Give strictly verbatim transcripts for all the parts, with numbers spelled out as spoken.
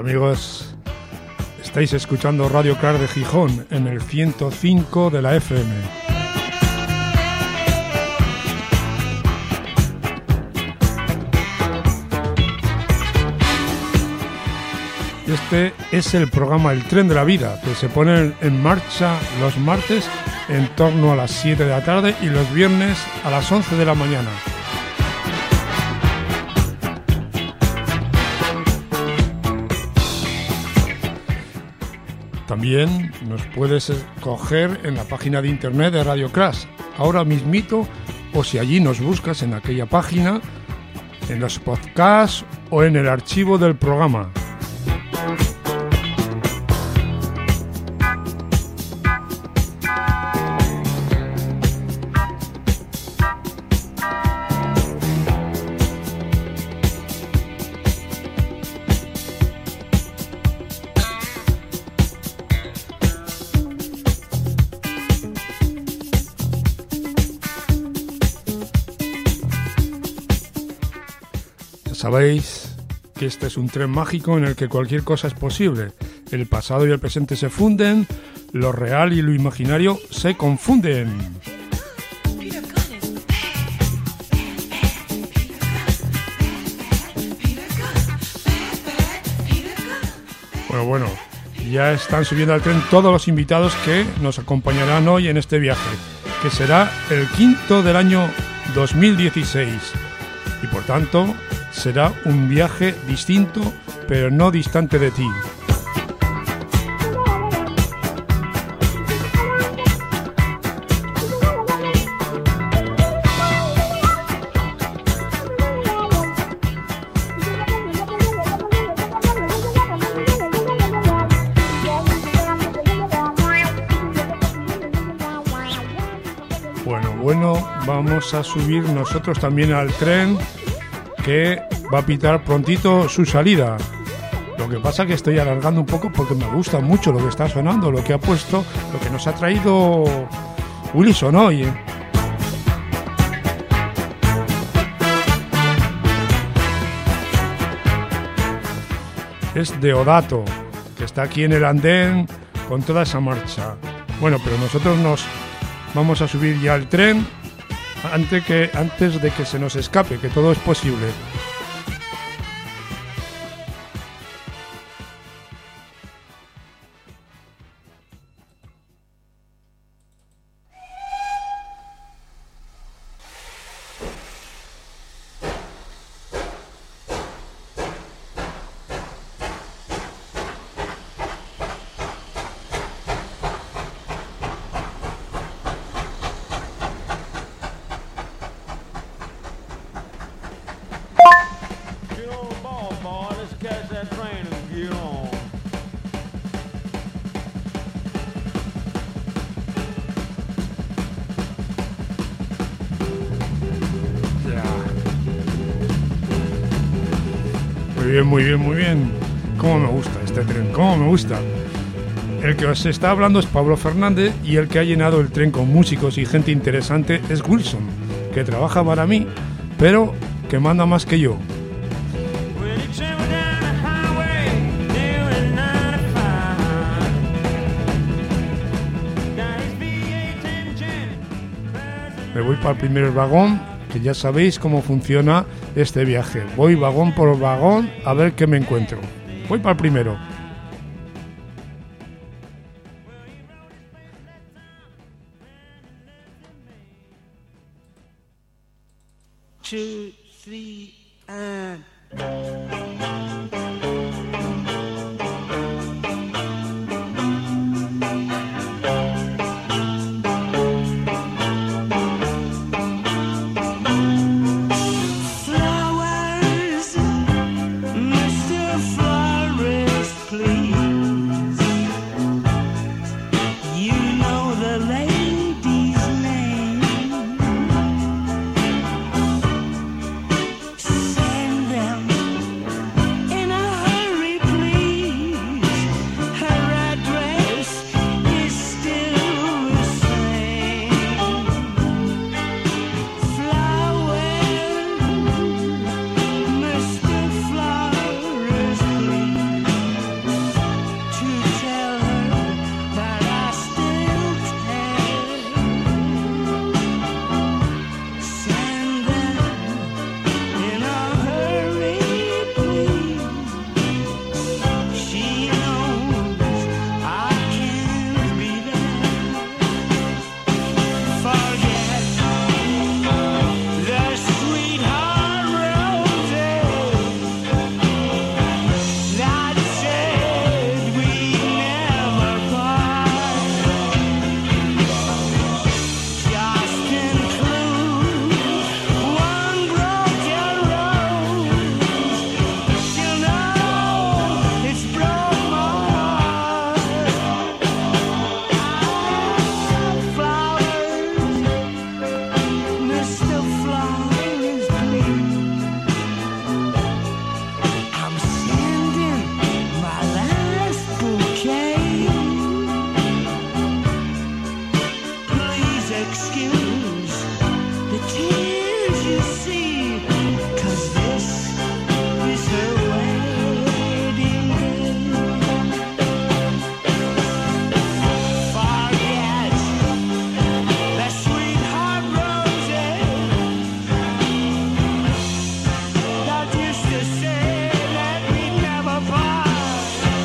Amigos, estáis escuchando Radio Crash de Gijón en el ciento cinco de la F M. Este es el programa El Tren de la Vida, que se pone en marcha los martes en torno a las siete de la tarde y los viernes a las once de la mañana. También nos puedes coger en la página de internet de Radio Crash, ahora mismito, o si allí nos buscas en aquella página, en los podcasts o en el archivo del programa. Sabéis que este es un tren mágico en el que cualquier cosa es posible. El pasado y el presente se funden, lo real y lo imaginario se confunden. Bueno, bueno, ya están subiendo al tren todos los invitados que nos acompañarán hoy en este viaje, que será el quinto del año dos mil dieciséis. Y por tanto, será un viaje distinto, pero no distante de ti. Bueno, bueno, vamos a subir nosotros también al tren, que va a pitar prontito su salida. Lo que pasa es que estoy alargando un poco porque me gusta mucho lo que está sonando, lo que ha puesto, lo que nos ha traído Wilson hoy. ¿eh? Es Deodato, que está aquí en el andén con toda esa marcha. Bueno, pero nosotros nos vamos a subir ya al tren antes, que, antes de que se nos escape, que todo es posible. Muy bien, muy bien, muy bien. Cómo me gusta este tren, cómo me gusta. El que os está hablando es Pablo Fernández y el que ha llenado el tren con músicos y gente interesante es Wilson, que trabaja para mí, pero que manda más que yo. Me voy para el primer vagón, que ya sabéis cómo funciona este viaje. Voy vagón por vagón a ver qué me encuentro. Voy para el primero. Two, three, and... Send them excuse the tears you see, 'cause this is her wedding day. Forget the sweetheart roses that used to say that we'd never part.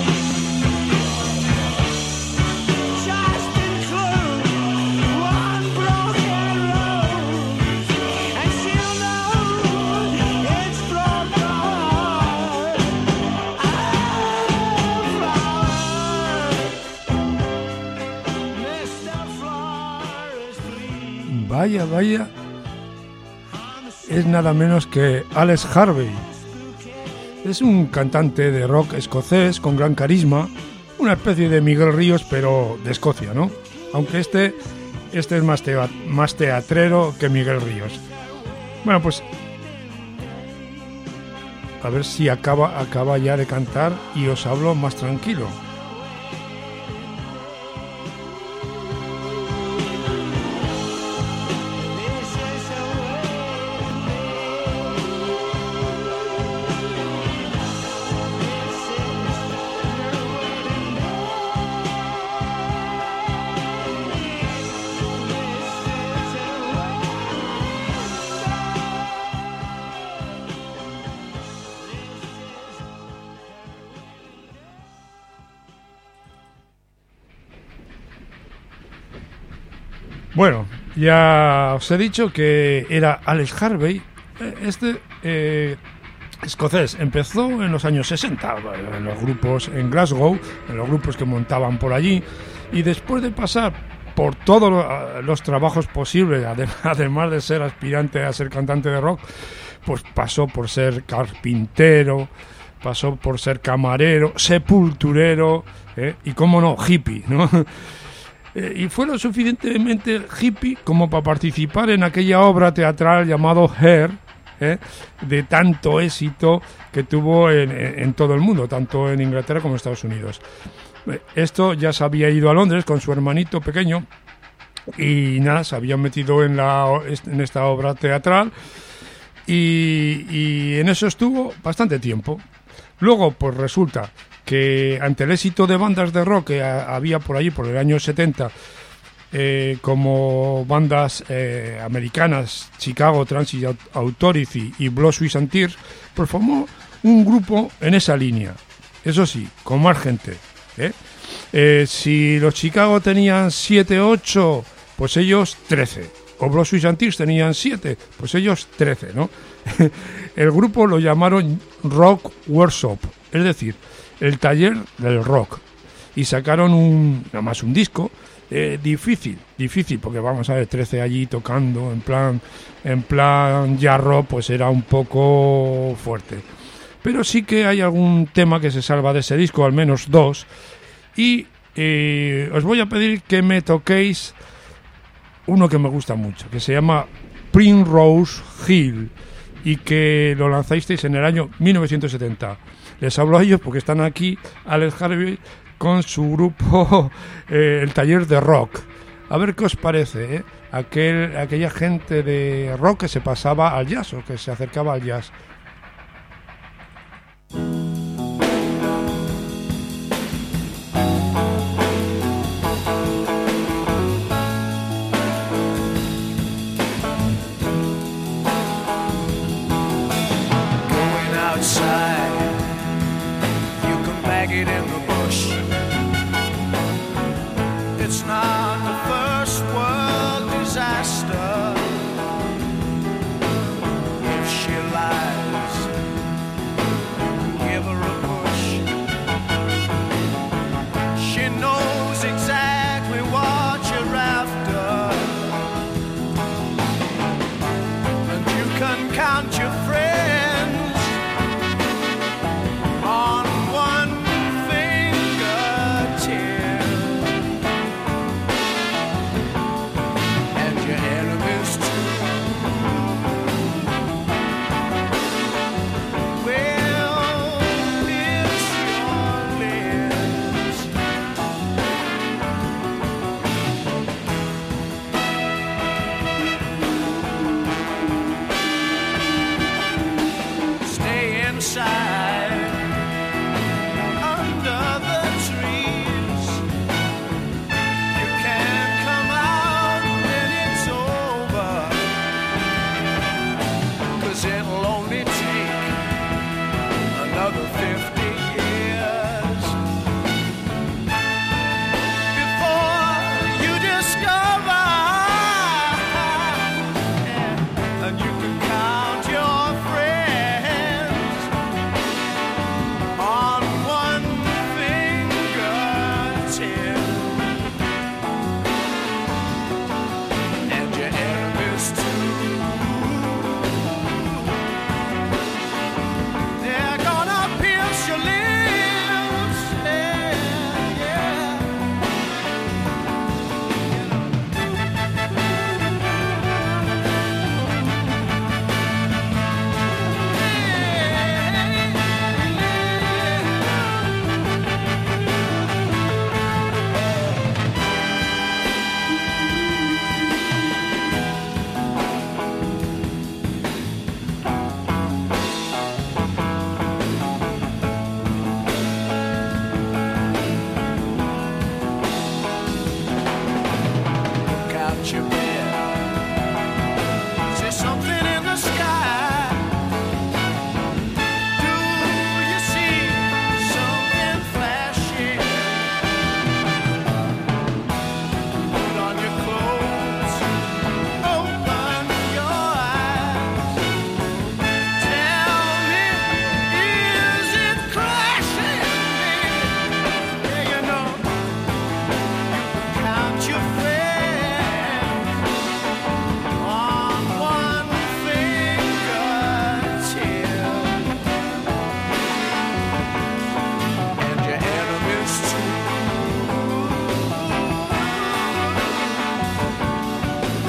Just include one broken rose, and she'll know it's broken heart. Ah, flower, mister Flores, please. Vaya, vaya, es nada menos que Alex Harvey. Es un cantante de rock escocés con gran carisma, una especie de Miguel Ríos, pero de Escocia, ¿no? Aunque este, este es más, tea- más teatrero que Miguel Ríos. Bueno, pues a ver si acaba, acaba ya de cantar y os hablo más tranquilo. Bueno, ya os he dicho que era Alex Harvey. Eh, Este eh, escocés empezó en los años sesenta, en los grupos en Glasgow, en los grupos que montaban por allí, y después de pasar por todos lo- los trabajos posibles, ade- además de ser aspirante a ser cantante de rock, pues pasó por ser carpintero, pasó por ser camarero, sepulturero, eh, y cómo no, hippie, ¿no? Eh, y fue lo suficientemente hippie como para participar en aquella obra teatral llamado Hair, ¿eh? de tanto éxito que tuvo en, en- en todo el mundo, tanto en Inglaterra como en Estados Unidos. Eh, Esto ya se había ido a Londres con su hermanito pequeño y nada, se habían metido en, la, en esta obra teatral y, y en eso estuvo bastante tiempo. Luego, pues resulta que ante el éxito de bandas de rock que a- había por allí por el año setenta, eh, como bandas eh, americanas, Chicago Transit Au- Authority y Blood, Sweat and Tears, pues formó un grupo en esa línea. Eso sí, con más gente, ¿eh? Eh, si los Chicago tenían siete, ocho, pues ellos trece. O Blood, Sweat and Tears tenían siete, pues ellos trece, ¿no? El grupo lo llamaron Rock Workshop, es decir, el taller del rock. Y sacaron un, nada más un disco, eh, difícil, difícil, porque vamos a ver, trece allí tocando, en plan, en plan jazz rock, pues era un poco fuerte. Pero sí que hay algún tema que se salva de ese disco, al menos dos. Y eh, os voy a pedir que me toquéis uno que me gusta mucho, que se llama Primrose Hill, y que lo lanzasteis en el año mil novecientos setenta. Les hablo a ellos porque están aquí, Alex Harvey, con su grupo, eh, el taller de rock. A ver qué os parece, ¿eh? Aquel, aquella gente de rock que se pasaba al jazz, o que se acercaba al jazz. Going outside, you can bag it in the bush. It's not the first world disaster. If she lies,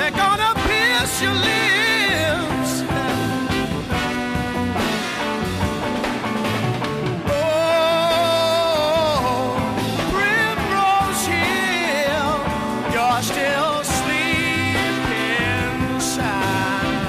they're gonna pierce your lips. Oh, Primrose Hill, you're still sleeping inside.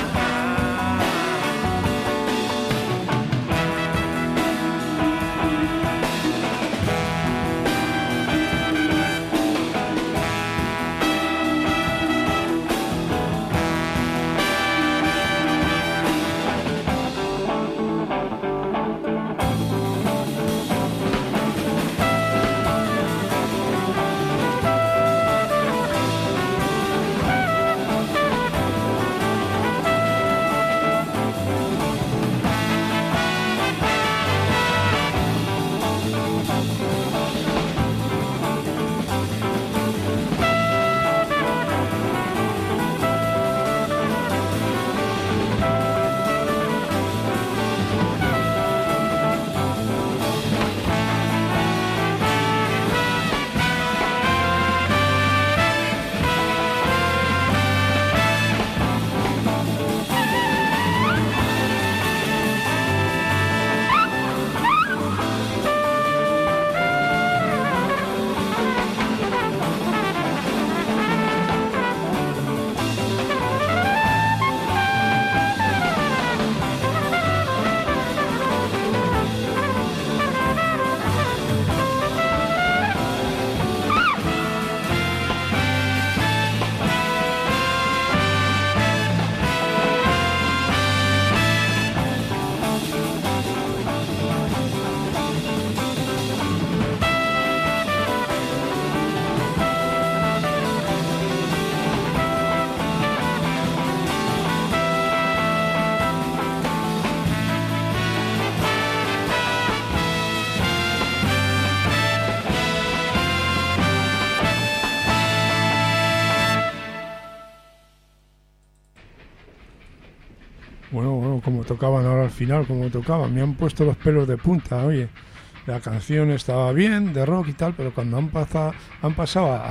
Bueno, bueno, como tocaban ahora al final, como tocaban, me han puesto los pelos de punta, oye. La canción estaba bien, de rock y tal, pero cuando han pasado, han pasado a,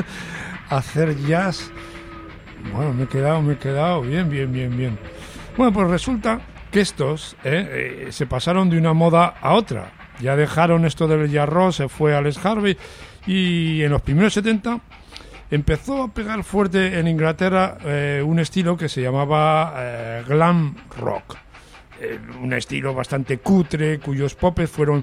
a hacer jazz, bueno, me he quedado, me he quedado bien, bien, bien, bien. Bueno, pues resulta que estos eh, eh, se pasaron de una moda a otra. Ya dejaron esto del jazz rock, se fue Alex Harvey, y en los primeros setenta empezó a pegar fuerte en Inglaterra eh, un estilo que se llamaba eh, glam rock. Eh, un estilo bastante cutre, cuyos popes fueron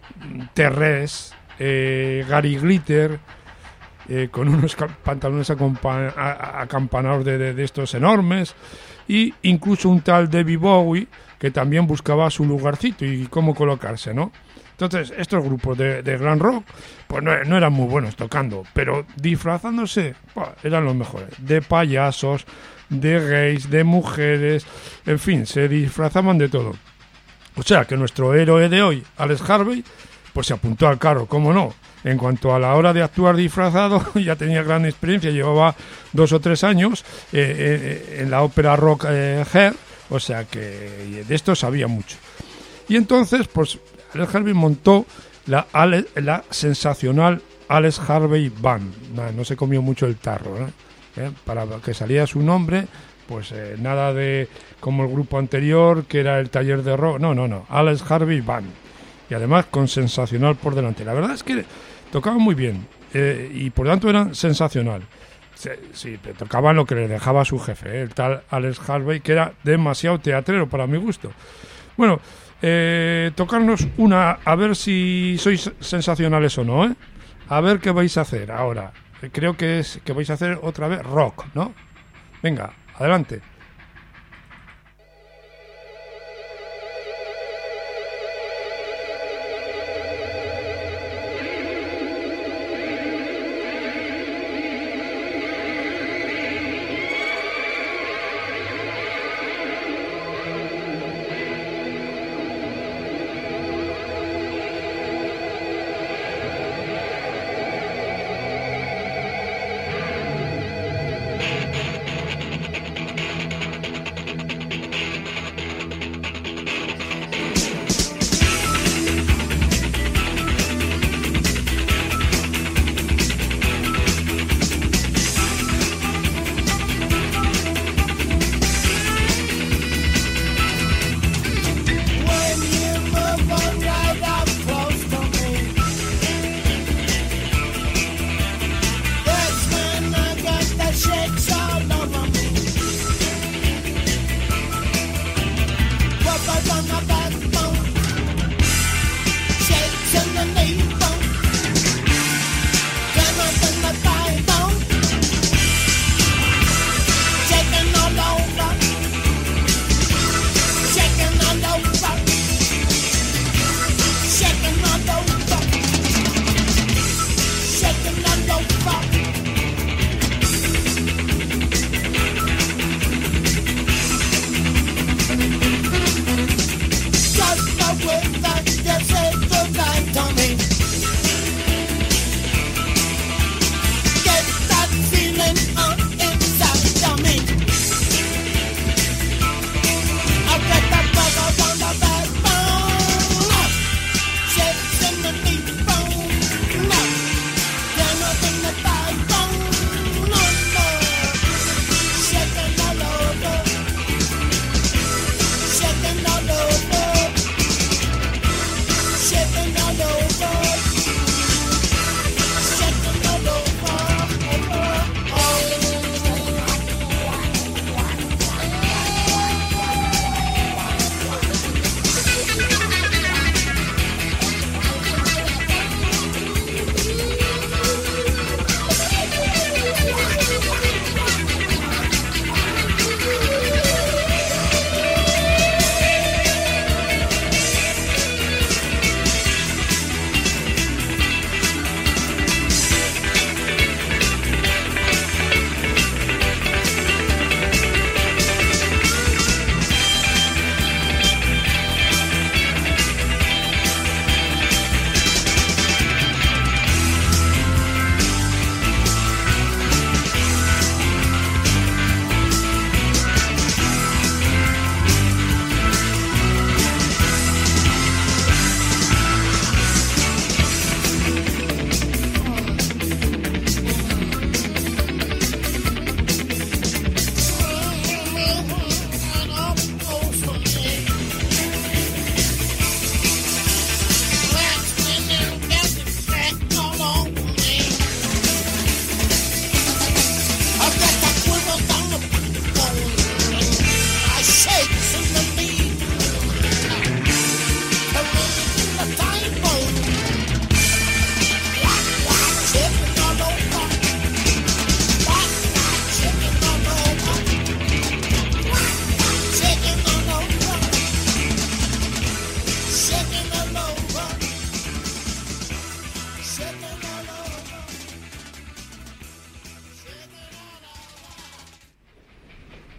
Terrés, eh, Gary Glitter, eh, con unos ca- pantalones acompa- a- acampanados de, de, de estos enormes, y incluso un tal David Bowie que también buscaba su lugarcito y cómo colocarse, ¿no? Entonces, estos grupos de, de glam rock, pues no, no eran muy buenos tocando, pero disfrazándose, bah, eran los mejores. De payasos, de gays, de mujeres, en fin, se disfrazaban de todo. O sea, que nuestro héroe de hoy, Alex Harvey, pues se apuntó al carro, ¿cómo no? En cuanto a la hora de actuar disfrazado, ya tenía gran experiencia, llevaba dos o tres años eh, eh, en la ópera rock eh, Hair, o sea que de esto sabía mucho. Y entonces, pues, Alex Harvey montó la, Ale, la sensacional Alex Harvey Band. No, no se comió mucho el tarro, ¿no? ¿Eh? Para que saliera su nombre, pues eh, nada de como el grupo anterior, que era el taller de rock. No, no, no. Alex Harvey Band. Y además con sensacional por delante. La verdad es que tocaban muy bien eh, y por tanto eran sensacional. Sí, sí, tocaban lo que le dejaba su jefe, ¿eh? El tal Alex Harvey, que era demasiado teatrero para mi gusto. Bueno, eh, tocarnos una, a ver si sois sensacionales o no, ¿eh? A ver qué vais a hacer ahora. Creo que es que vais a hacer otra vez rock, ¿no? Venga, adelante.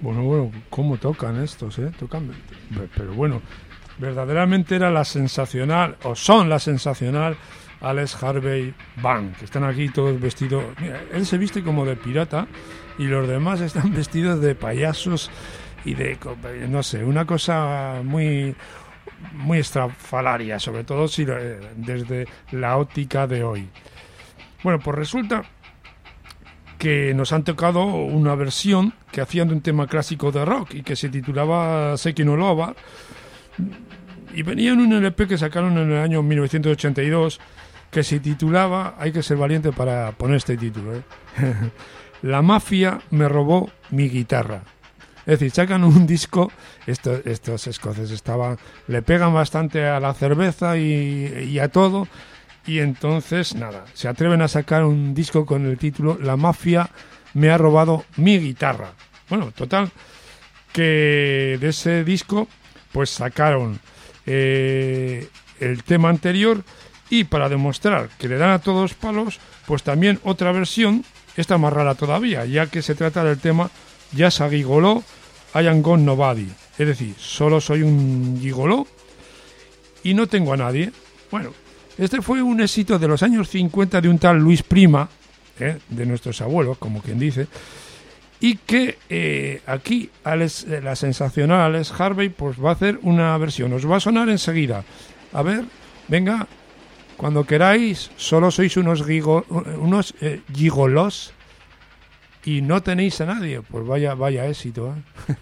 Bueno, bueno, ¿cómo tocan estos, eh? Tocan, pero bueno, verdaderamente era la sensacional, o son la sensacional Alex Harvey Band, que están aquí todos vestidos. Mira, él se viste como de pirata y los demás están vestidos de payasos y de, no sé, una cosa muy muy estrafalaria, sobre todo si desde la óptica de hoy. Bueno, pues resulta que nos han tocado una versión que hacían de un tema clásico de rock y que se titulaba Seeking a Lover, y venía en un L P que sacaron en el año mil novecientos ochenta y dos que se titulaba, hay que ser valiente para poner este título, ¿eh? La mafia me robó mi guitarra. Es decir, sacan un disco, estos, estos escoceses estaban, le pegan bastante a la cerveza y, y a todo, y entonces, nada, se atreven a sacar un disco con el título La mafia me ha robado mi guitarra. Bueno, total, que de ese disco, pues sacaron eh, el tema anterior, y para demostrar que le dan a todos palos, pues también otra versión, esta más rara todavía, ya que se trata del tema Just a Gigolo, I Am Gone Nobody. Es decir, solo soy un gigoló y no tengo a nadie. Bueno, este fue un éxito de los años cincuenta de un tal Luis Prima, ¿eh? De nuestros abuelos, como quien dice, y que eh, aquí Alex, eh, la sensacional Alex Harvey pues va a hacer una versión. Os va a sonar enseguida. A ver, venga, cuando queráis. Solo sois unos, gigo, unos eh, gigolos y no tenéis a nadie. Pues vaya, vaya éxito, ¿eh?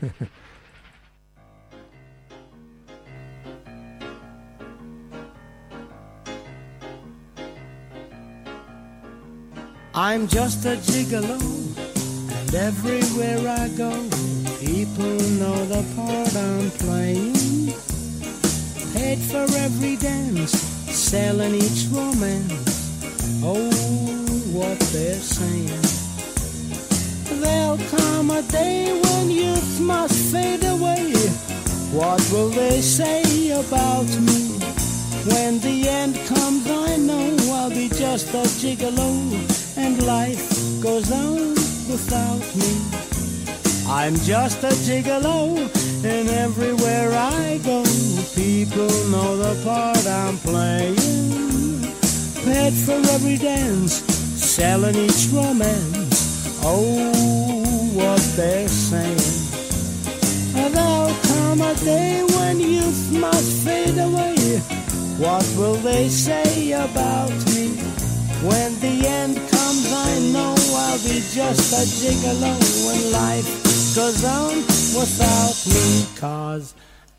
I'm just a gigolo, and everywhere I go, people know the part I'm playing. Paid for every dance, selling each romance. Oh, what they're saying. There'll come a day when youth must fade away. What will they say about me? When the end comes, I know I'll be just a gigolo, and life goes on without me. I'm just a gigolo, and everywhere I go, people know the part I'm playing. Paid for every dance, selling each romance. Oh, what they're saying. There'll come a day when youth must fade away. What will they say about me? When the end comes, I know I'll be just a gigolo when life goes on without me. 'Cause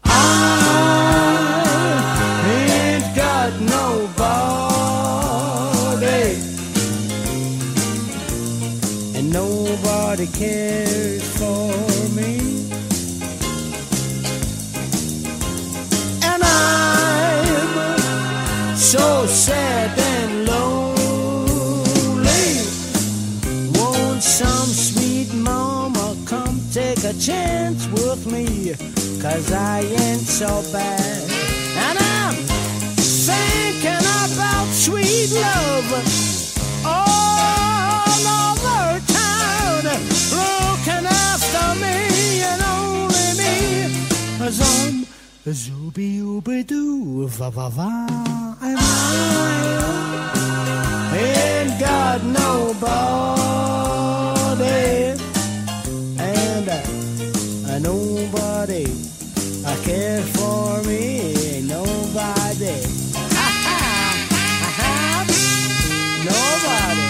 I ain't got nobody, and nobody cares for me. And I'm so sad and lonely. Won't some sweet mama come take a chance with me? 'Cause I ain't so bad. And I'm thinking about sweet love all over town, looking after me and only me. 'Cause I'm a zooby ooby doo, va va va, and I ain't got nobody, and uh, nobody I care for me, nobody, nobody.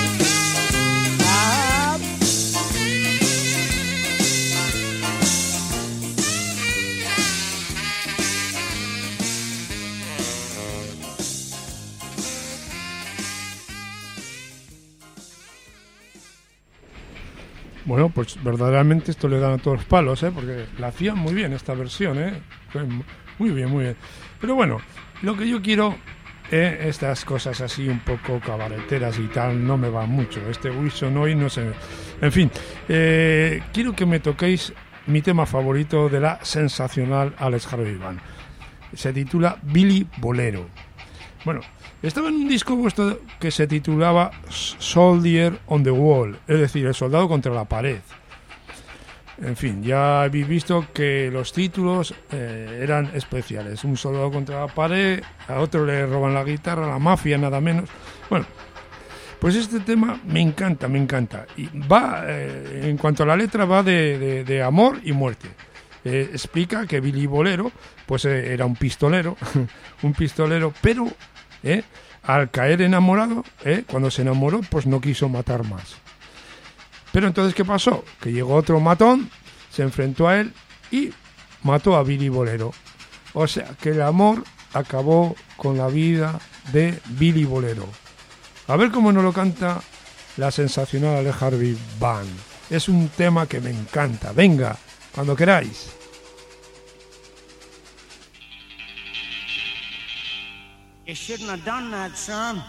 Bueno, pues verdaderamente esto le dan a todos los palos, ¿eh? Porque la hacían muy bien esta versión, ¿eh? Muy bien, muy bien. Pero bueno, lo que yo quiero, eh, estas cosas así un poco cabareteras y tal, no me van mucho. Este Wilson hoy no sé. En fin, eh, quiero que me toquéis mi tema favorito de la sensacional Alex Harvey Band. Se titula Billy Bolero. Bueno, estaba en un disco vuestro que se titulaba Soldier on the Wall, es decir, el soldado contra la pared. En fin, ya habéis visto que los títulos eh, eran especiales. Un soldado contra la pared, a otro le roban la guitarra, la mafia, nada menos. Bueno, pues este tema me encanta, me encanta. Y va, eh, en cuanto a la letra, va de, de, de amor y muerte. Eh, explica que Billy Bolero, pues eh, era un pistolero, un pistolero, pero eh, al caer enamorado, eh, cuando se enamoró, pues no quiso matar más. Pero entonces, ¿qué pasó? Que llegó otro matón, se enfrentó a él y mató a Billy Bolero. O sea, que el amor acabó con la vida de Billy Bolero. A ver cómo nos lo canta la sensacional Ale Harvey Band. Es un tema que me encanta. Venga, cuando queráis. You shouldn't have done that, son.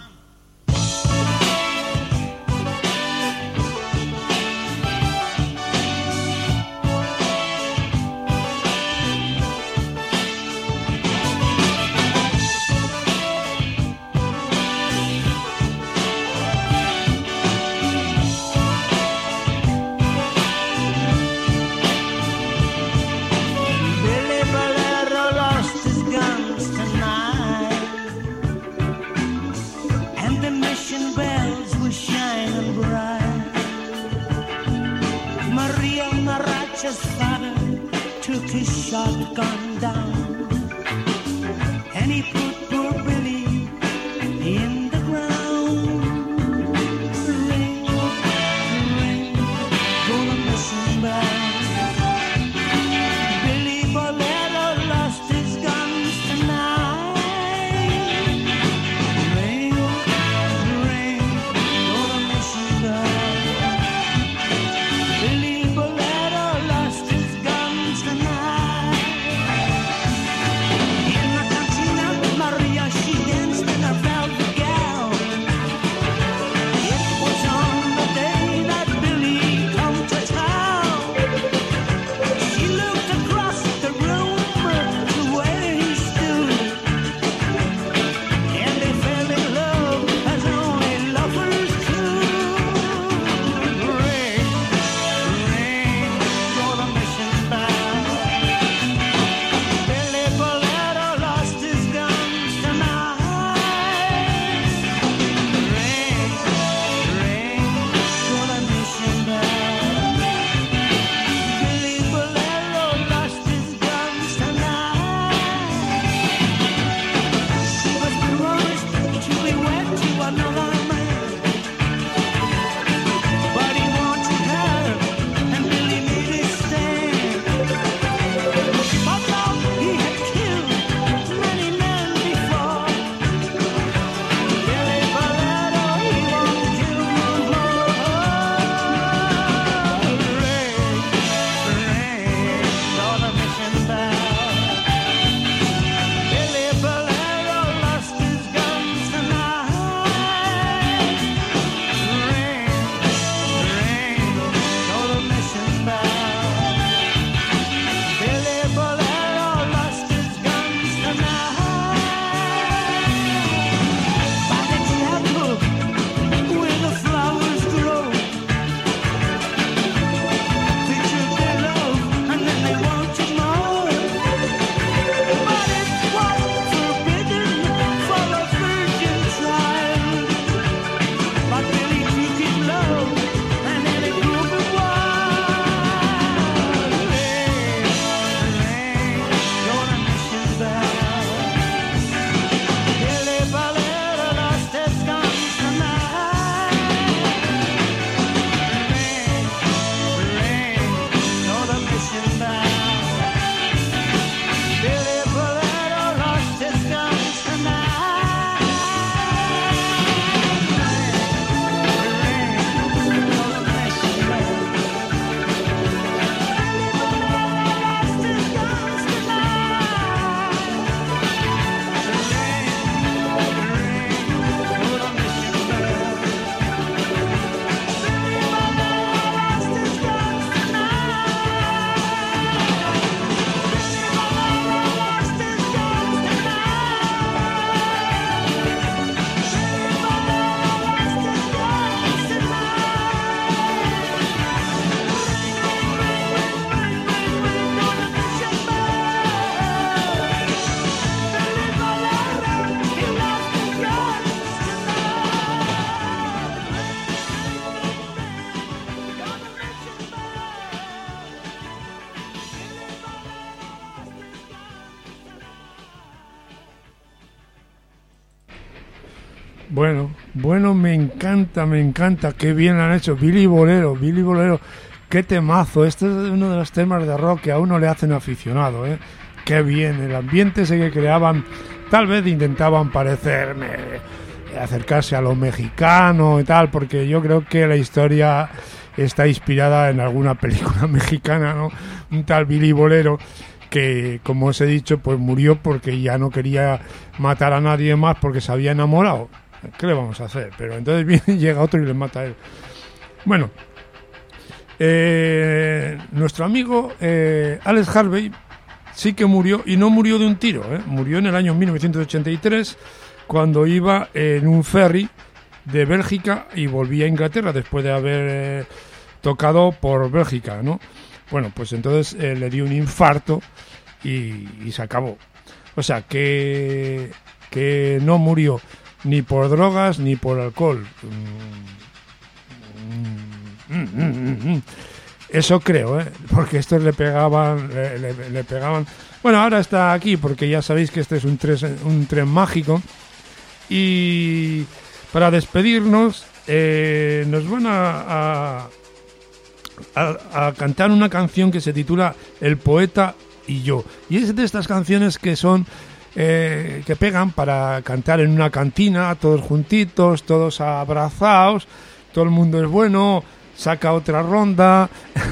His father took his shotgun down and he put poor Billy in the ground. Ring, ring, gonna missing bell. Billy Bolero lost his guns tonight. Ring, ring, gonna missing bell. Billy Bolero lost his guns tonight. In the cantina, Bueno, bueno, me encanta, me encanta, qué bien han hecho. Billy Bolero, Billy Bolero, qué temazo. Este es uno de los temas de rock que a uno le hacen aficionado, ¿eh? Qué bien, el ambiente ese que creaban, tal vez intentaban parecerme, acercarse a lo mexicano y tal, porque yo creo que la historia está inspirada en alguna película mexicana, ¿no? Un tal Billy Bolero que, como os he dicho, pues murió porque ya no quería matar a nadie más porque se había enamorado. ¿Qué le vamos a hacer? Pero entonces viene, llega otro y le mata a él. Bueno, eh, nuestro amigo eh, Alex Harvey sí que murió, y no murió de un tiro, ¿eh? Murió en el año mil novecientos ochenta y tres cuando iba en un ferry de Bélgica y volvía a Inglaterra después de haber eh, tocado por Bélgica, ¿no? Bueno, pues entonces eh, le dio un infarto y, y se acabó. O sea, que, que no murió ni por drogas ni por alcohol. Mm, mm, mm, mm. Eso creo, ¿eh? Porque estos le pegaban, le, le, le pegaban. Bueno, ahora está aquí porque ya sabéis que este es un tren, un tren mágico. Y para despedirnos, eh, nos van a, a, a, a cantar una canción que se titula El poeta y yo. Y es de estas canciones que son eh, que pegan para cantar en una cantina, todos juntitos, todos abrazados, todo el mundo es bueno, saca otra ronda.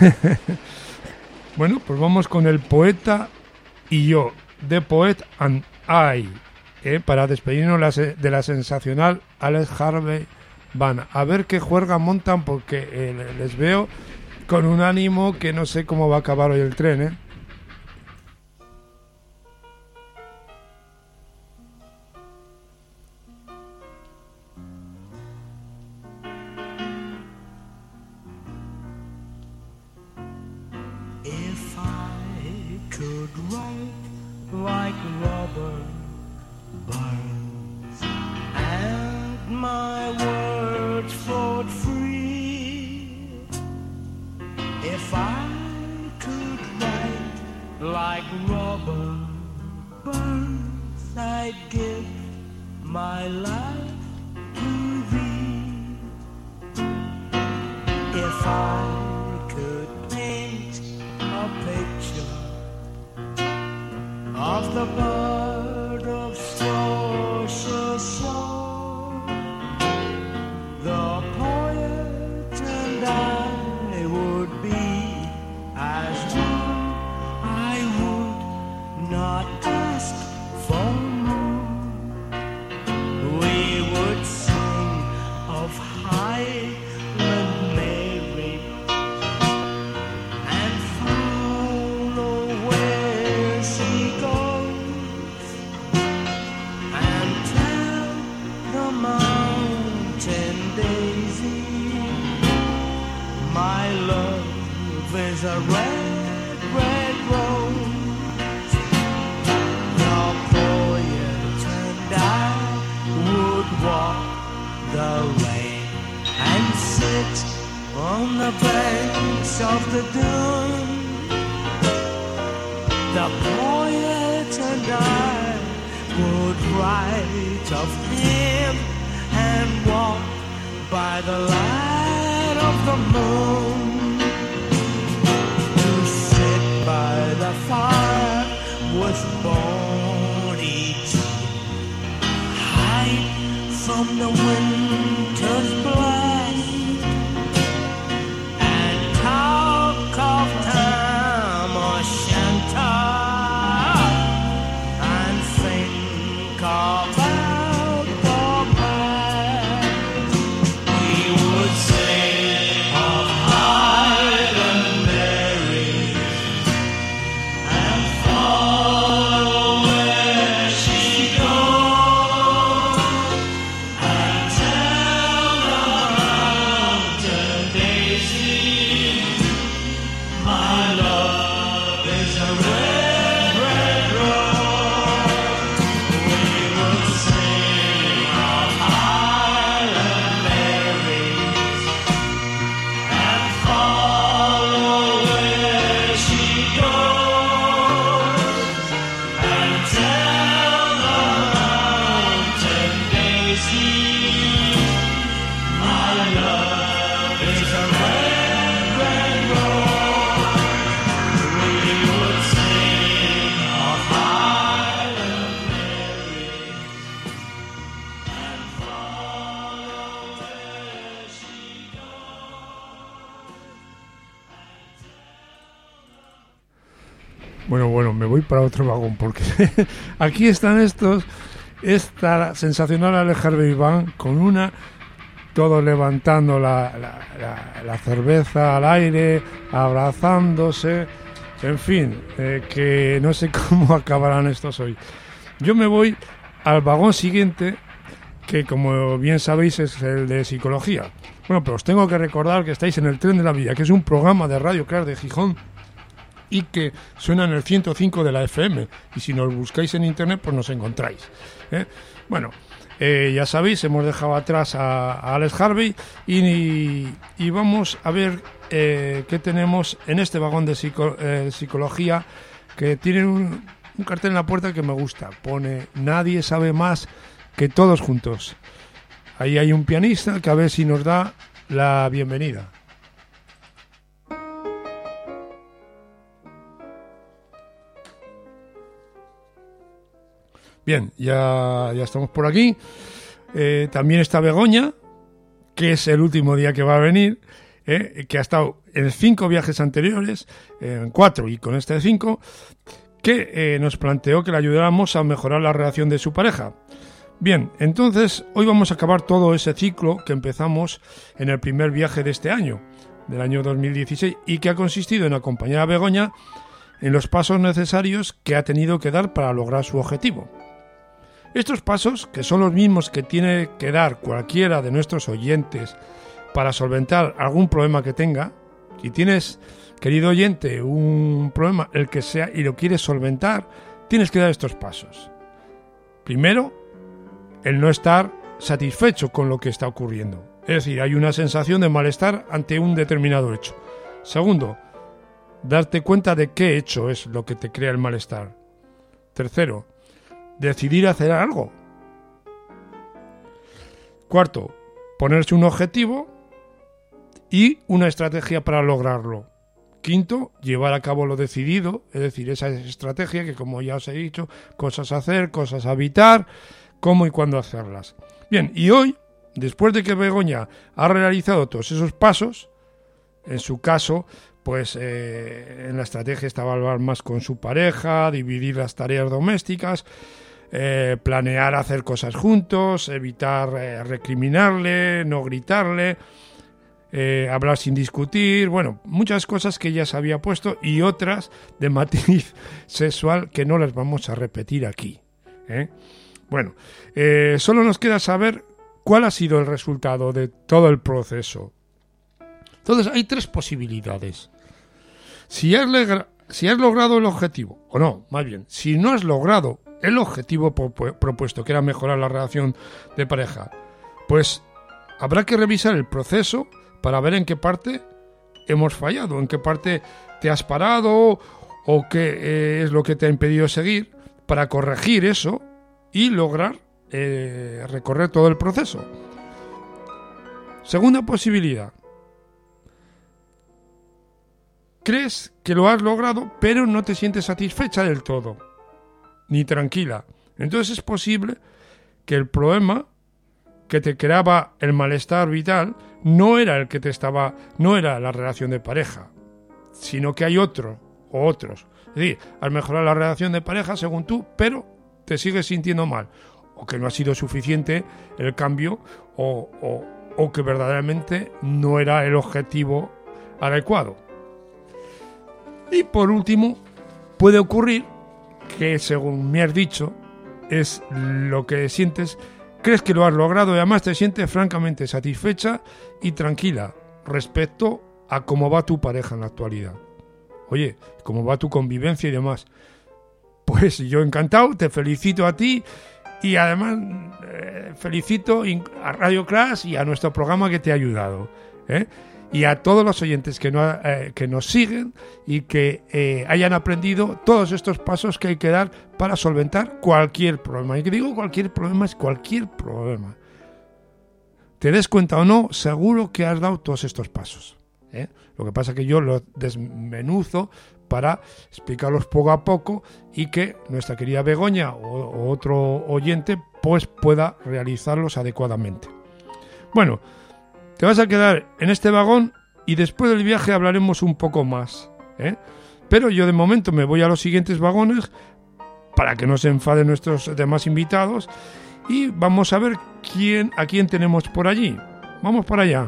Bueno, pues vamos con El poeta y yo, The Poet and I, eh, para despedirnos de la sensacional Alex Harvey Band. A ver qué juerga montan, porque eh, les veo con un ánimo que no sé cómo va a acabar hoy el tren, ¿eh? Like Robert Burns, and my words flowed free. If I could write like Robert Burns, I'd give my life to thee. If I could paint a picture of the bird of Scotia song, the poet and I would be as one. I would not ask for more. We would sing of Highland Mary and follow where she goes, and tell the mountain daisy my love is a red, red rose. The poet and I would walk the lane and sit on the banks of the dune. The poet and I would write of him and walk by the light of the moon, to sit by the fire with Bonnie Jean, hide from the winter's blast, and talk of time or Shanta, and think about the past. We would say of high Bueno, bueno, me voy para otro vagón porque aquí están estos, esta sensacional Alex Harvey Band con una, todos levantando la, la, la, la cerveza al aire, abrazándose, en fin, eh, que no sé cómo acabarán estos hoy. Yo me voy al vagón siguiente, que como bien sabéis es el de psicología. Bueno, pero os tengo que recordar que estáis en el Tren de la Vida, que es un programa de Radio Crash de Gijón y que suena en el ciento cinco de la F M, y si nos buscáis en internet pues nos encontráis, ¿eh? Bueno, eh, ya sabéis, hemos dejado atrás a, a Alex Harvey y, y vamos a ver eh, qué tenemos en este vagón de psico, eh, psicología, que tiene un, un cartel en la puerta que me gusta, pone nadie sabe más que todos juntos. Ahí hay un pianista que a ver si nos da la bienvenida. Bien, ya, ya estamos por aquí. Eh, también está Begoña, que es el último día que va a venir, eh, que ha estado en cinco viajes anteriores, eh, en cuatro y con este de cinco, que eh, nos planteó que le ayudáramos a mejorar la relación de su pareja. Bien, entonces hoy vamos a acabar todo ese ciclo que empezamos en el primer viaje de este año, del año dos mil dieciséis, y que ha consistido en acompañar a Begoña en los pasos necesarios que ha tenido que dar para lograr su objetivo. Estos pasos, que son los mismos que tiene que dar cualquiera de nuestros oyentes para solventar algún problema que tenga, si tienes, querido oyente, un problema, el que sea, y lo quieres solventar, tienes que dar estos pasos. Primero, el no estar satisfecho con lo que está ocurriendo. Es decir, hay una sensación de malestar ante un determinado hecho. Segundo, darte cuenta de qué hecho es lo que te crea el malestar. Tercero, decidir hacer algo. Cuarto, ponerse un objetivo y una estrategia para lograrlo. Quinto, llevar a cabo lo decidido, es decir, esa estrategia que, como ya os he dicho, cosas a hacer, cosas a evitar, cómo y cuándo hacerlas. Bien, y hoy, después de que Begoña ha realizado todos esos pasos, en su caso, pues eh, en la estrategia estaba hablar más con su pareja, dividir las tareas domésticas, eh, planear hacer cosas juntos, evitar eh, recriminarle, no gritarle, eh, hablar sin discutir, bueno, muchas cosas que ya se había puesto y otras de matiz sexual que no las vamos a repetir aquí, ¿eh? Bueno, eh, solo nos queda saber cuál ha sido el resultado de todo el proceso. Entonces hay tres posibilidades. Si has, legra- si has logrado el objetivo, o no, más bien, si no has logrado el objetivo propu- propuesto, que era mejorar la relación de pareja, pues habrá que revisar el proceso para ver en qué parte hemos fallado, en qué parte te has parado o qué eh, es lo que te ha impedido seguir, para corregir eso y lograr eh, recorrer todo el proceso. Segunda posibilidad. Crees que lo has logrado, pero no te sientes satisfecha del todo, ni tranquila. Entonces es posible que el problema que te creaba el malestar vital no era el que te estaba, no era la relación de pareja, sino que hay otro o otros. Es decir, al mejorar la relación de pareja según tú, pero te sigues sintiendo mal, o que no ha sido suficiente el cambio, o, o, o que verdaderamente no era el objetivo adecuado. Y por último, puede ocurrir que, según me has dicho, es lo que sientes, crees que lo has logrado y además te sientes francamente satisfecha y tranquila respecto a cómo va tu pareja en la actualidad. Oye, cómo va tu convivencia y demás. Pues yo encantado, te felicito a ti y además eh, felicito a Radio Crash y a nuestro programa que te ha ayudado, ¿eh? Y a todos los oyentes que, no, eh, que nos siguen y que eh, hayan aprendido todos estos pasos que hay que dar para solventar cualquier problema. Y que digo cualquier problema es cualquier problema. Te des cuenta o no, seguro que has dado todos estos pasos, ¿eh? Lo que pasa es que yo los desmenuzo para explicarlos poco a poco y que nuestra querida Begoña o, o otro oyente pues pueda realizarlos adecuadamente. Bueno, te vas a quedar en este vagón y después del viaje hablaremos un poco más, ¿eh? Pero yo de momento me voy a los siguientes vagones para que no se enfaden nuestros demás invitados y vamos a ver quién, a quién tenemos por allí. Vamos para allá.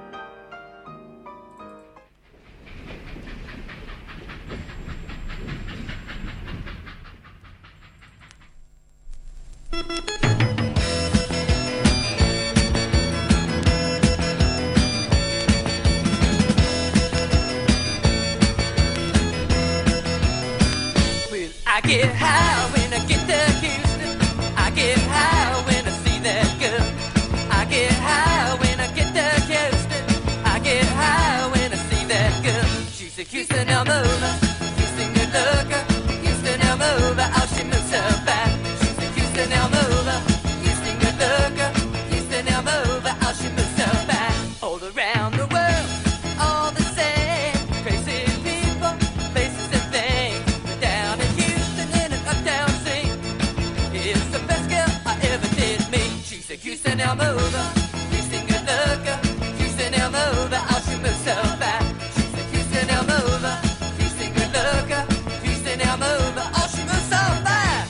I get high when I get to Houston. I get high when I see that girl. I get high when I get to Houston. I get high when I see that girl. She's a Houston Elmova, Houston good looker. Houston Elmova, how she moves her back. She's a Houston Elmova, Houston good looker. Houston Elmova, how she moves her back. All around the world, all the same. Crazy people, faces and things. Down in Houston in an uptown scene. It's the best girl I ever did meet. She's a Houston Elmova, Houston good looker. Houston Elmova, how she moves her back. She's a Houston Elmova, Houston good looker. Houston Elmova, how she moves her back.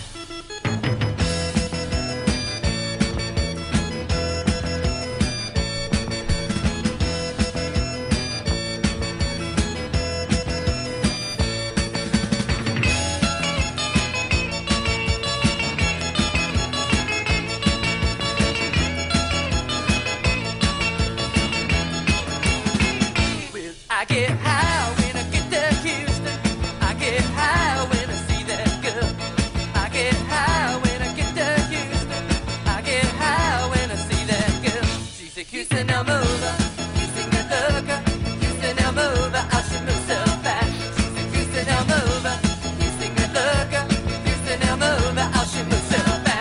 I get high when I get to Houston. I get high when I see that girl. I get high when I get to Houston. I get high when I see that girl. She's a Houston Elmova, Houston good looker. Houston Elmova, how she moves her back. She's a Houston Elmova, Houston good looker. Houston Elmova, how she moves her back.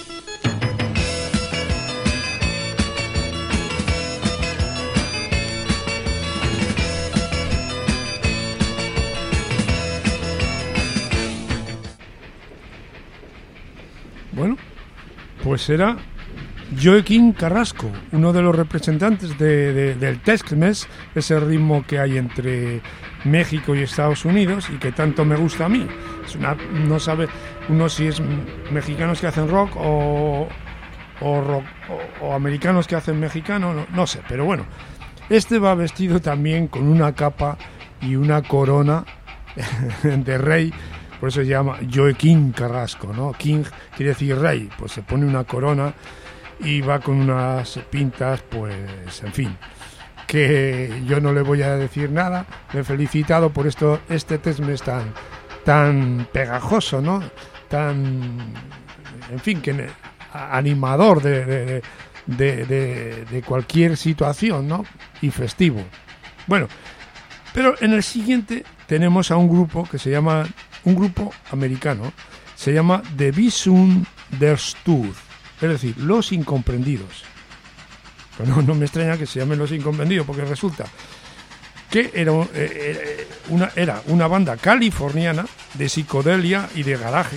Bueno, pues era Joaquín Carrasco, uno de los representantes de, de, del Tex-Mex, ese ritmo que hay entre México y Estados Unidos y que tanto me gusta a mí. Es una, no sabe uno si es mexicanos que hacen rock o, o, rock, o, o americanos que hacen mexicano, no, no sé, pero bueno. Este va vestido también con una capa y una corona de rey. Por eso se llama Joaquín Carrasco, ¿no? King quiere decir rey, pues se pone una corona y va con unas pintas, pues, en fin, que yo no le voy a decir nada. Me he felicitado por esto, este Tex-Mex tan, tan pegajoso, ¿no? Tan, en fin, que animador de, de, de, de, de cualquier situación, ¿no? Y festivo. Bueno, pero en el siguiente tenemos a un grupo que se llama... un grupo americano, se llama The Misunderstood, es decir, los incomprendidos. Pero no, no me extraña que se llamen los incomprendidos, porque resulta que era, eh, una, era una banda californiana de psicodelia y de garaje,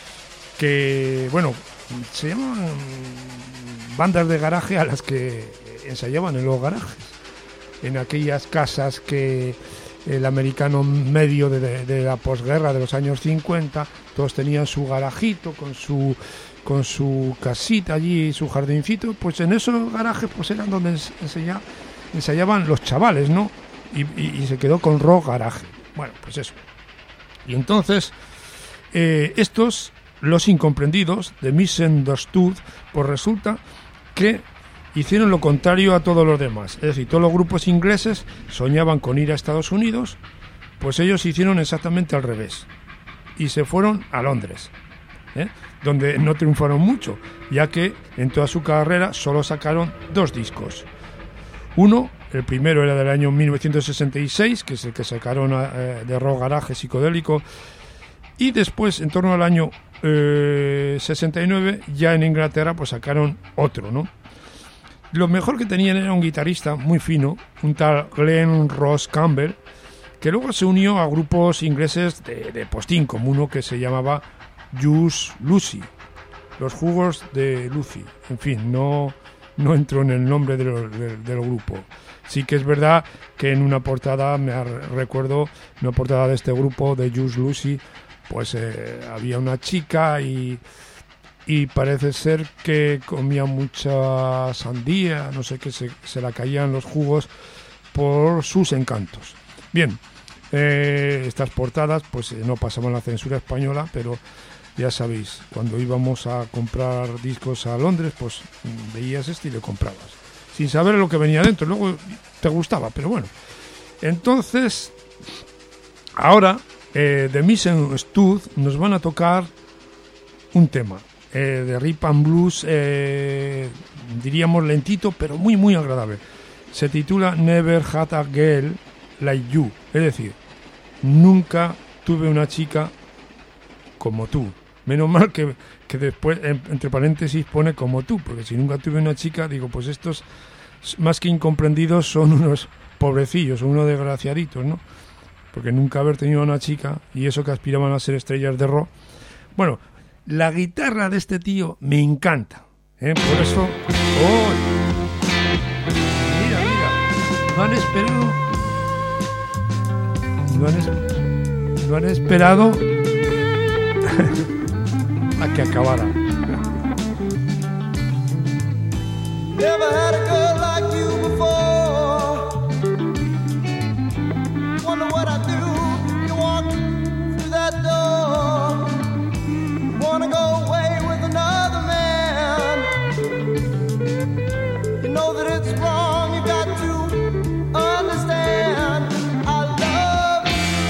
que, bueno, se llaman bandas de garaje a las que ensayaban en los garajes, en aquellas casas que... el americano medio de, de, de la posguerra de los años cincuenta, todos tenían su garajito con su con su casita allí, su jardincito, pues en esos garajes pues eran donde ensaya, ensayaban los chavales, ¿no? Y, y, y se quedó con rock garaje. Bueno, pues eso. Y entonces eh, estos, los incomprendidos de Misunderstood, pues resulta que hicieron lo contrario a todos los demás. Es decir, todos los grupos ingleses soñaban con ir a Estados Unidos, pues ellos hicieron exactamente al revés. Y se fueron a Londres, ¿eh? Donde no triunfaron mucho, ya que en toda su carrera solo sacaron dos discos. Uno, el primero era del año mil novecientos sesenta y seis, que es el que sacaron eh, de rock garaje psicodélico. Y después, en torno al año eh, sesenta y nueve, ya en Inglaterra, pues sacaron otro, ¿no? Lo mejor que tenían era un guitarrista muy fino, un tal Glenn Ross Campbell, que luego se unió a grupos ingleses de, de postín, como uno que se llamaba Juice Lucy, los jugos de Lucy. En fin, no, no entro en el nombre de lo- de- del grupo. Sí que es verdad que en una portada, me ar- recuerdo, una portada de este grupo, de Juice Lucy, pues eh, había una chica y, y parece ser que comía mucha sandía, no sé qué, se, se la caían los jugos por sus encantos. Bien, eh, estas portadas pues eh, no pasaban la censura española, pero ya sabéis, cuando íbamos a comprar discos a Londres, pues mm, veías este y lo comprabas, sin saber lo que venía dentro. Luego te gustaba, pero bueno. Entonces, ahora eh, de Missing Stud nos van a tocar un tema eh, de Rip and Blues, eh, diríamos lentito, pero muy muy agradable. Se titula Never Had a Girl Like You, es decir, nunca tuve una chica como tú. Menos mal que, que después, en- entre paréntesis, pone como tú, porque si nunca tuve una chica, digo, pues estos, más que incomprendidos, son unos pobrecillos, son unos desgraciaditos, ¿no? Porque nunca haber tenido una chica, y eso que aspiraban a ser estrellas de rock. Bueno, la guitarra de este tío me encanta, ¿eh? Por eso... ¡Oh! Mira, mira, no han esperado... No han, es- no han esperado a que acabara. Never had a girl like you before. Wonder what I'd do if you walked through that door. Wanna go away with another man. You know that it's wrong, you got to understand. I love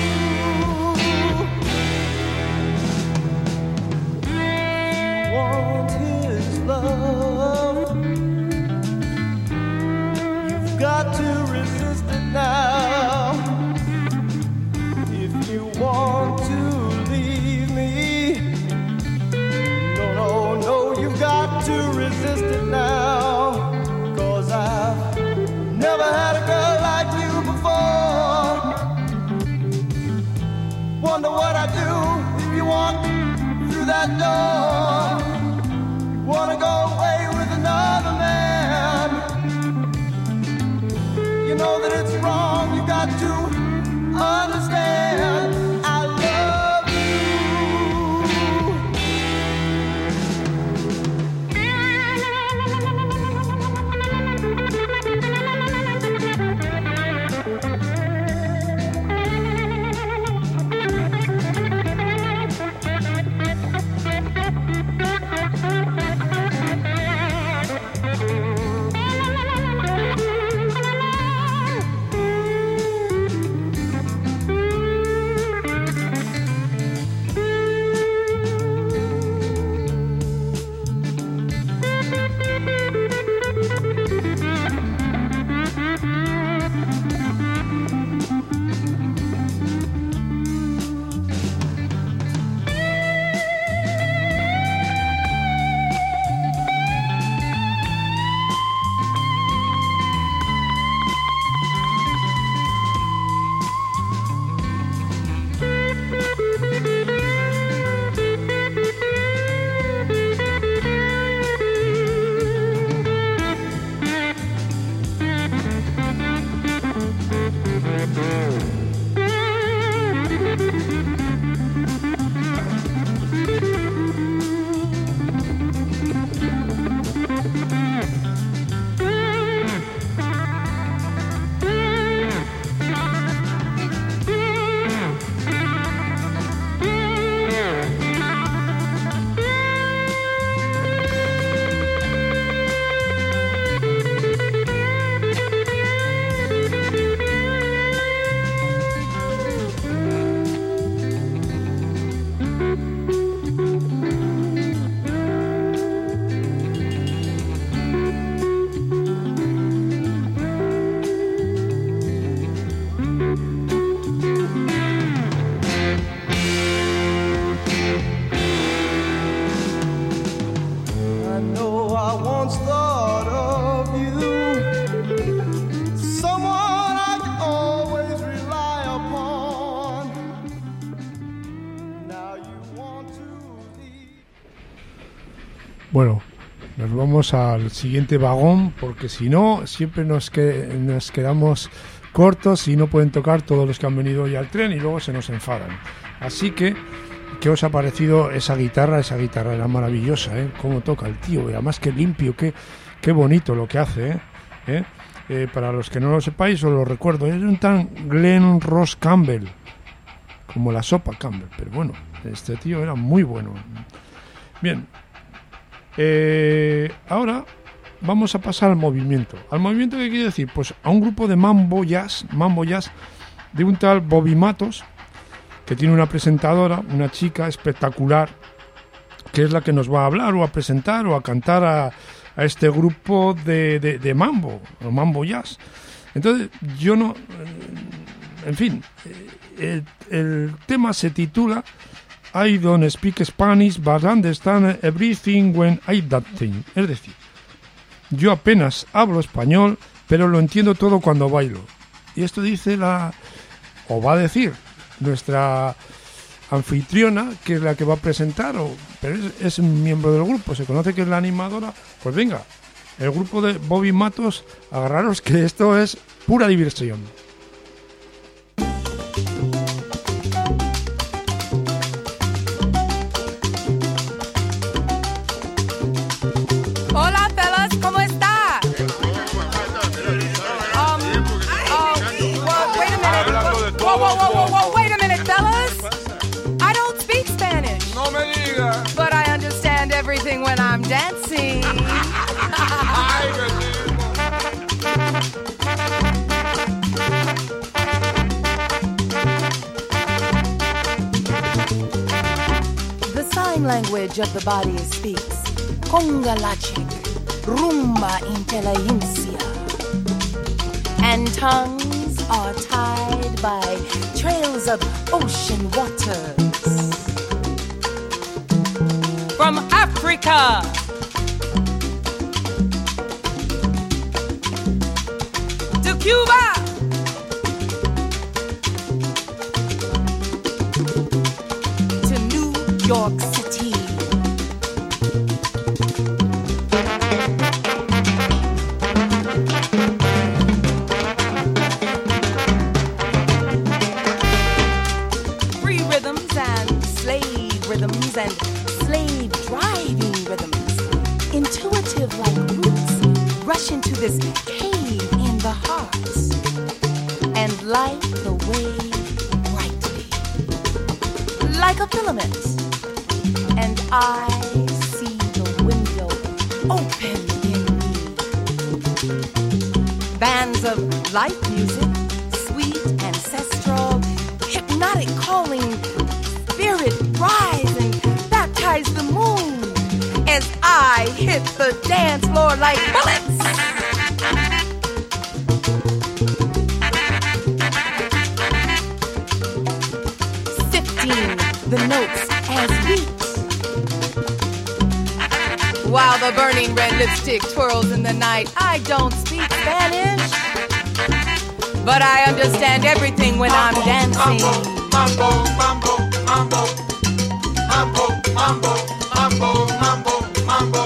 you. Want his love. You've got to resist it now. If you want to leave me, no, no, no, you've got to resist it now. Cause I've never had a girl like you before. Wonder what I'd do if you walked through that door. Wanna go away with another man. You know that it's wrong, you got to understand. I love I know I once thought of you, someone I could always rely upon. Now you want to leave. Bueno, nos vamos al siguiente vagón, porque si no, siempre nos, que, nos quedamos cortos y no pueden tocar todos los que han venido hoy al tren y luego se nos enfadan. Así que, ¿qué os ha parecido esa guitarra? Esa guitarra era maravillosa, ¿eh? Cómo toca el tío, y además qué limpio, qué, qué bonito lo que hace, ¿eh? ¿Eh? Eh, para los que no lo sepáis, os lo recuerdo, es un tan Glenn Ross Campbell, como la sopa Campbell, pero bueno, este tío era muy bueno. Bien, eh, ahora vamos a pasar al movimiento. ¿Al movimiento qué quiere decir? Pues a un grupo de mambo jazz, mambo jazz, de un tal Bobby Matos, que tiene una presentadora, una chica espectacular, que es la que nos va a hablar o a presentar o a cantar a, a este grupo de, de, de mambo, o mambo jazz. Entonces, yo no... En fin, el, el tema se titula I don't speak Spanish, but understand everything when I that thing. Es decir, yo apenas hablo español, pero lo entiendo todo cuando bailo. Y esto dice la... o va a decir nuestra anfitriona, que es la que va a presentar, o, pero es, es un miembro del grupo, se conoce que es la animadora. Pues venga, el grupo de Bobby Matos, agarraros que esto es pura diversión. Hola, fellas, ¿cómo está? Um, oh, well, wait a minute. Whoa, whoa, whoa, whoa, whoa, wait a minute, fellas. I don't speak Spanish. No me diga. But I understand everything when I'm dancing. Ay, bendito. The sign language of the body speaks Congalachic, Rumba Inteligencia. And tongues are tied by trails of ocean waters. From Africa to Cuba, to New York City. Free rhythms and slave rhythms and slave driving rhythms, intuitive like roots, rush into this cave in the heart and light the way brightly, like a filament. And I see the window open in me. Bands of light music, sweet, ancestral, hypnotic calling, spirit rise and baptize the moon as I hit the dance floor like bullets. Sifting the notes as wheat, while the burning red lipstick twirls in the night. I don't speak Spanish, but I understand everything when I'm dancing. Mambo, mambo, mambo, mambo, mambo, mambo, mambo, mambo.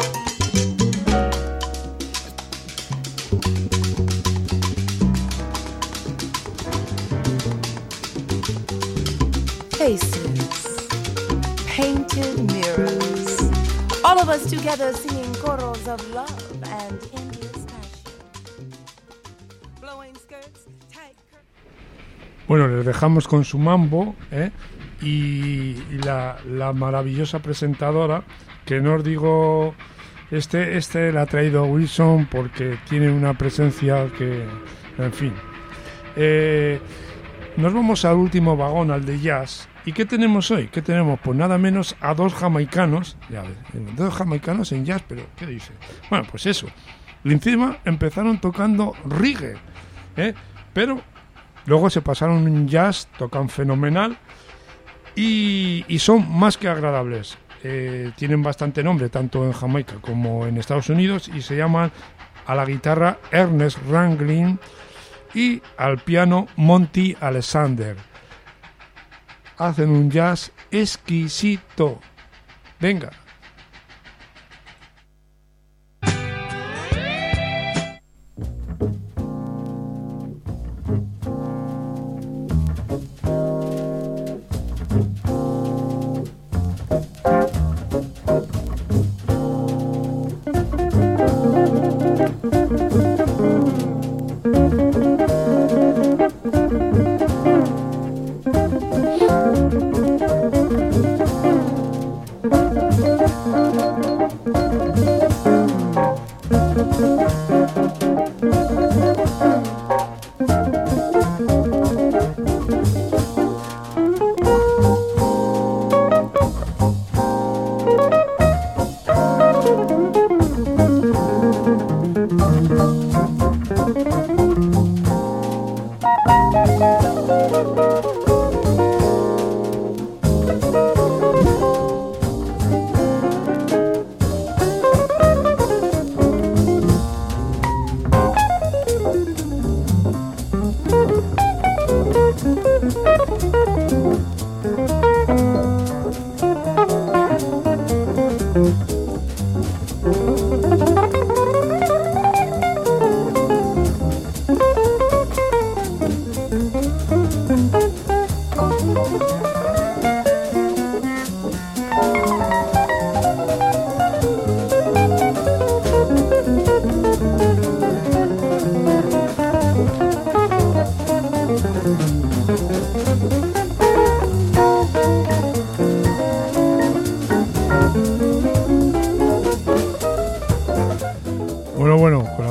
Faces, painted mirrors, all of us together singing choros of love and endless passion. Blowing skirts, tight curtains. Bueno, les dejamos con su mambo, ¿eh? y, y la, la maravillosa presentadora, que no os digo, este, este la ha traído Wilson porque tiene una presencia que, en fin. Eh, nos vamos al último vagón, al de jazz. ¿Y qué tenemos hoy? ¿Qué tenemos? Pues nada menos a dos jamaicanos, ya ves, dos jamaicanos en jazz, pero ¿qué dice? Bueno, pues eso. Y encima empezaron tocando reggae, ¿eh? Pero luego se pasaron un jazz, tocan fenomenal y, y son más que agradables. Eh, tienen bastante nombre, tanto en Jamaica como en Estados Unidos, y se llaman a la guitarra Ernest Ranglin y al piano Monty Alexander. Hacen un jazz exquisito. Venga.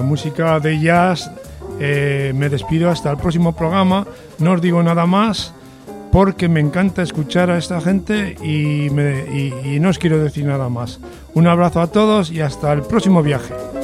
música de jazz eh, me despido hasta el próximo programa. No os digo nada más porque me encanta escuchar a esta gente y, me, y, y no os quiero decir nada más. Un abrazo a todos y hasta el próximo viaje.